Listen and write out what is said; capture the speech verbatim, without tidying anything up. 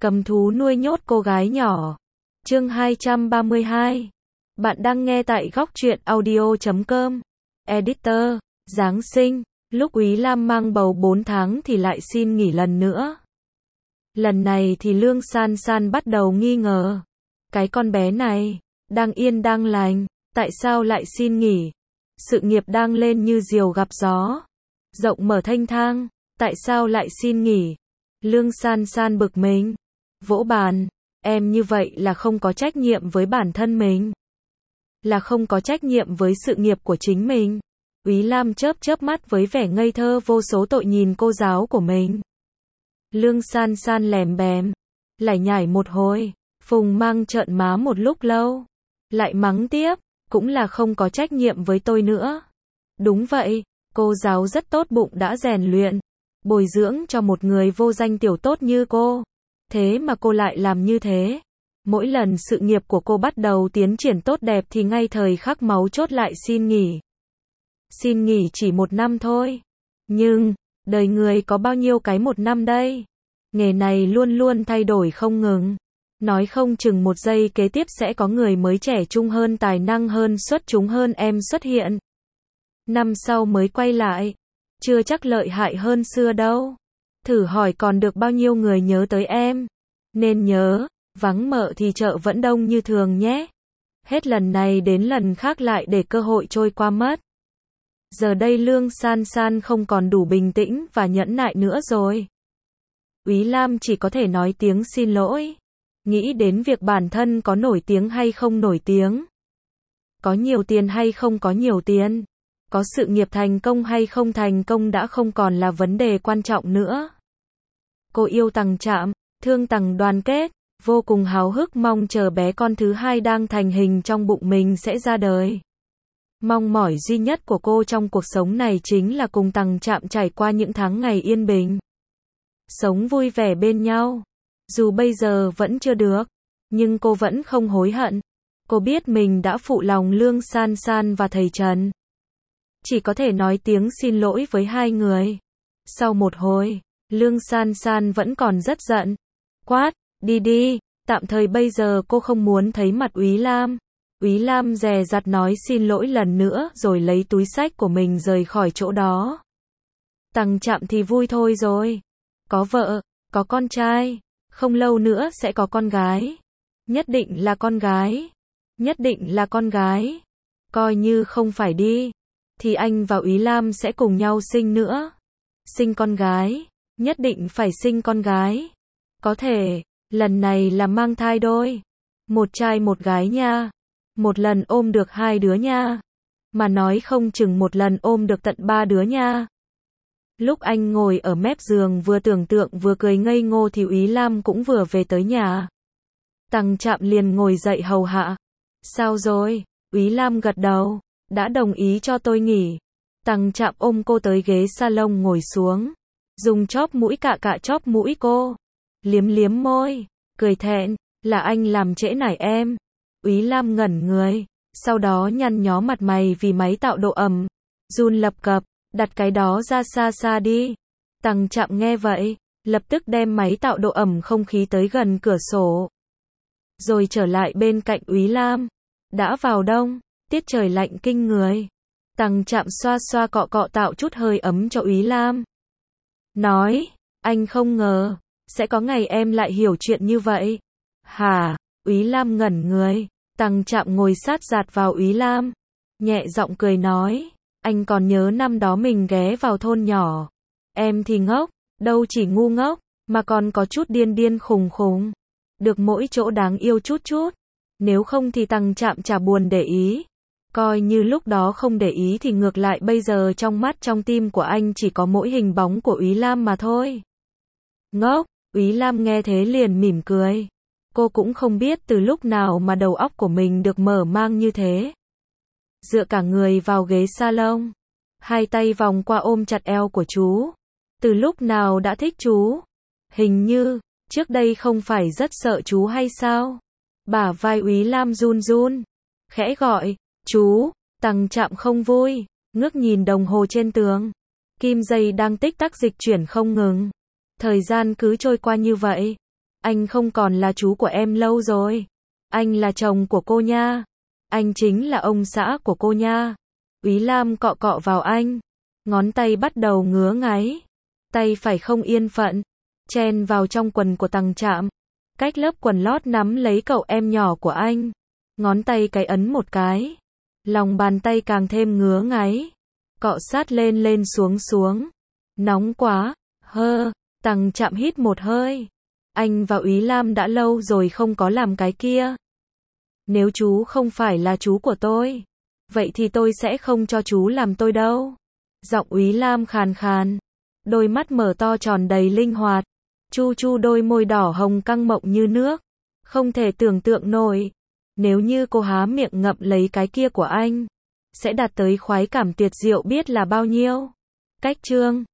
Cầm thú nuôi nhốt cô gái nhỏ. Chương hai trăm ba mươi hai. Bạn đang nghe tại góc truyện audio chấm com. Editor, Giáng sinh, lúc Úy Lam mang bầu bốn tháng thì lại xin nghỉ lần nữa. Lần này thì Lương San San bắt đầu nghi ngờ. Cái con bé này, đang yên đang lành, tại sao lại xin nghỉ? Sự nghiệp đang lên như diều gặp gió, rộng mở thênh thang, tại sao lại xin nghỉ? Lương San San bực mình, vỗ bàn, em như vậy là không có trách nhiệm với bản thân mình, là không có trách nhiệm với sự nghiệp của chính mình. Úy Lam chớp chớp mắt với vẻ ngây thơ vô số tội nhìn cô giáo của mình. Lương San San lèm bèm, lải nhải một hồi, phùng mang trợn má một lúc lâu, lại mắng tiếp, cũng là không có trách nhiệm với tôi nữa. Đúng vậy, cô giáo rất tốt bụng đã rèn luyện, bồi dưỡng cho một người vô danh tiểu tốt như cô. Thế mà cô lại làm như thế. Mỗi lần sự nghiệp của cô bắt đầu tiến triển tốt đẹp thì ngay thời khắc máu chốt lại xin nghỉ. Xin nghỉ chỉ một năm thôi. Nhưng, đời người có bao nhiêu cái một năm đây? Nghề này luôn luôn thay đổi không ngừng. Nói không chừng một giây kế tiếp sẽ có người mới trẻ trung hơn, tài năng hơn, xuất chúng hơn em xuất hiện. Năm sau mới quay lại. Chưa chắc lợi hại hơn xưa đâu. Thử hỏi còn được bao nhiêu người nhớ tới em. Nên nhớ, vắng mợ thì chợ vẫn đông như thường nhé. Hết lần này đến lần khác lại để cơ hội trôi qua mất. Giờ đây Lương San San không còn đủ bình tĩnh và nhẫn nại nữa rồi. Úy Lam chỉ có thể nói tiếng xin lỗi. Nghĩ đến việc bản thân có nổi tiếng hay không nổi tiếng. Có nhiều tiền hay không có nhiều tiền. Có sự nghiệp thành công hay không thành công đã không còn là vấn đề quan trọng nữa. Cô yêu Tằng Trạm, thương Tằng Đoàn Kết, vô cùng háo hức mong chờ bé con thứ hai đang thành hình trong bụng mình sẽ ra đời. Mong mỏi duy nhất của cô trong cuộc sống này chính là cùng Tằng Trạm trải qua những tháng ngày yên bình. Sống vui vẻ bên nhau. Dù bây giờ vẫn chưa được, nhưng cô vẫn không hối hận. Cô biết mình đã phụ lòng Lương San San và thầy Trần. Chỉ có thể nói tiếng xin lỗi với hai người. Sau một hồi, Lương San San vẫn còn rất giận. Quát, đi đi, tạm thời bây giờ cô không muốn thấy mặt Úy Lam. Úy Lam dè dặt nói xin lỗi lần nữa rồi lấy túi xách của mình rời khỏi chỗ đó. Tằng Trạm thì vui thôi rồi. Có vợ, có con trai, không lâu nữa sẽ có con gái. Nhất định là con gái. Nhất định là con gái. Coi như không phải đi, thì anh và Úy Lam sẽ cùng nhau sinh nữa. Sinh con gái, nhất định phải sinh con gái. Có thể, lần này là mang thai đôi. Một trai một gái nha. Một lần ôm được hai đứa nha. Mà nói không chừng một lần ôm được tận ba đứa nha. Lúc anh ngồi ở mép giường vừa tưởng tượng vừa cười ngây ngô thì Úy Lam cũng vừa về tới nhà. Tằng Trạm liền ngồi dậy hầu hạ. Sao rồi? Úy Lam gật đầu. Đã đồng ý cho tôi nghỉ. Tằng Trạm ôm cô tới ghế salon ngồi xuống. Dùng chóp mũi cạ cạ chóp mũi cô. Liếm liếm môi. Cười thẹn. Là anh làm trễ nải em. Úy Lam ngẩn người. Sau đó nhăn nhó mặt mày vì máy tạo độ ẩm. Run lập cập. Đặt cái đó ra xa xa đi. Tằng Trạm nghe vậy. Lập tức đem máy tạo độ ẩm không khí tới gần cửa sổ. Rồi trở lại bên cạnh Úy Lam. Đã vào đông. Tiết trời lạnh kinh người. Tằng Trạm xoa xoa cọ cọ tạo chút hơi ấm cho Úy Lam. Nói, anh không ngờ, sẽ có ngày em lại hiểu chuyện như vậy. Hả? Úy Lam ngẩn người. Tằng Trạm ngồi sát dạt vào Úy Lam. Nhẹ giọng cười nói, anh còn nhớ năm đó mình ghé vào thôn nhỏ. Em thì ngốc, đâu chỉ ngu ngốc, mà còn có chút điên điên khùng khùng. Được mỗi chỗ đáng yêu chút chút. Nếu không thì Tằng Trạm chả buồn để ý. Coi như lúc đó không để ý thì ngược lại bây giờ trong mắt trong tim của anh chỉ có mỗi hình bóng của Úy Lam mà thôi. Ngốc, Úy Lam nghe thế liền mỉm cười. Cô cũng không biết từ lúc nào mà đầu óc của mình được mở mang như thế. Dựa cả người vào ghế salon. Hai tay vòng qua ôm chặt eo của chú. Từ lúc nào đã thích chú? Hình như, trước đây không phải rất sợ chú hay sao? Bả vai Úy Lam run run. Khẽ gọi. Chú, Tằng Trạm không vui, ngước nhìn đồng hồ trên tường. Kim giây đang tích tắc dịch chuyển không ngừng. Thời gian cứ trôi qua như vậy. Anh không còn là chú của em lâu rồi. Anh là chồng của cô nha. Anh chính là ông xã của cô nha. Úy Lam cọ cọ vào anh. Ngón tay bắt đầu ngứa ngáy. Tay phải không yên phận. Chen vào trong quần của Tằng Trạm. Cách lớp quần lót nắm lấy cậu em nhỏ của anh. Ngón tay cái ấn một cái. Lòng bàn tay càng thêm ngứa ngáy. Cọ sát lên lên xuống xuống. Nóng quá. Hơ. Tằng Trạm hít một hơi. Anh và Úy Lam đã lâu rồi không có làm cái kia. Nếu chú không phải là chú của tôi, vậy thì tôi sẽ không cho chú làm tôi đâu. Giọng Úy Lam khàn khàn. Đôi mắt mở to tròn đầy linh hoạt. Chu chu đôi môi đỏ hồng căng mọng như nước. Không thể tưởng tượng nổi. Nếu như cô há miệng ngậm lấy cái kia của anh, sẽ đạt tới khoái cảm tuyệt diệu biết là bao nhiêu. Cách chương